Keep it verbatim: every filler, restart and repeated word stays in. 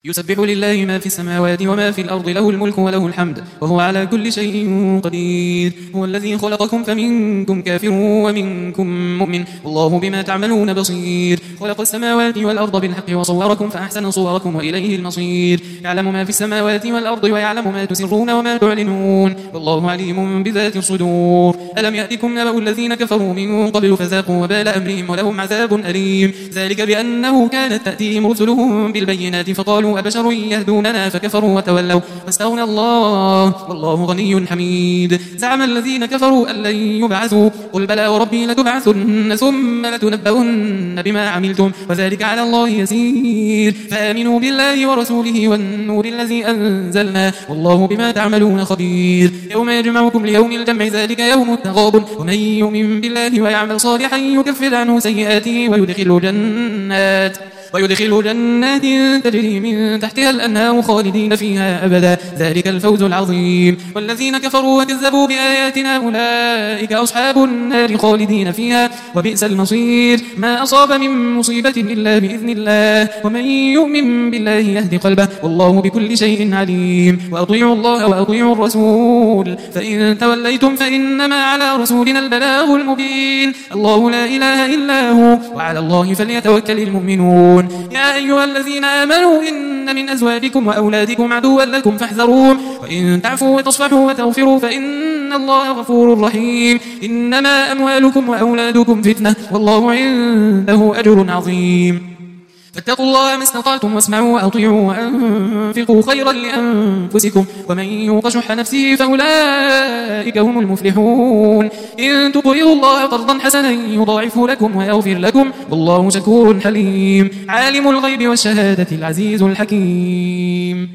يسبح لله ما في السماوات وما في الأرض له الملك وله الحمد وهو على كل شيء قدير. هو الذي خلقكم فمنكم كافر ومنكم مؤمن والله بما تعملون بصير. خلق السماوات والأرض بالحق وصوركم فأحسن صوركم وإليه المصير. يعلم ما في السماوات والأرض ويعلم ما تسرون وما تعلنون والله عليم بذات الصدور. ألم يأتكم نبأ الذين كفروا من قبل فذاقوا وبال أمرهم ولهم عذاب أليم. ذلك بأنه كانت تأتيهم رسلهم بالبينات فقالوا أبشر يهدوننا فكفروا وتولوا واستغنى الله والله غني حميد. زعم الذين كفروا أن لن يبعثوا قل بلى وربي لتبعثن ثم لتنبؤن بما عملتم وذلك على الله يسير. فآمنوا بالله ورسوله والنور الذي أنزلنا والله بما تعملون خبير. يوم يجمعكم ليوم الجمع ذلك يوم التغابن ومن يؤمن بالله ويعمل صالحا يكفر عنه سيئاته ويدخل جنات ويدخل جنات تجري من تحتها الأنهار خالدين فيها أبدا ذلك الفوز العظيم. والذين كفروا وكذبوا بآياتنا أولئك أصحاب النار خالدين فيها وبئس المصير. ما أصاب من مصيبة إلا بإذن الله ومن يؤمن بالله يهدي قلبه والله بكل شيء عليم. وأطيعوا الله وأطيعوا الرسول فإن توليتم فإنما على رسولنا البلاغ المبين. الله لا إله إلا هو وعلى الله فليتوكل المؤمنون. يا أيها الذين آمنوا إن من أزواجكم وأولادكم عدوا لكم فاحذروهم وإن تعفوا وتصفحوا وتغفروا فإن الله غفور رحيم. إنما أموالكم وأولادكم فتنة والله عنده أجر عظيم. فاتقوا الله ما استطعتم واسمعوا وأطيعوا وأنفقوا خيرا لأنفسكم ومن يوق شح نفسه فأولئك هم المفلحون. إن تقرضوا الله قرضا حسنا يضاعفه لكم ويغفر لكم والله شكور حليم. عالم الغيب والشهادة العزيز الحكيم.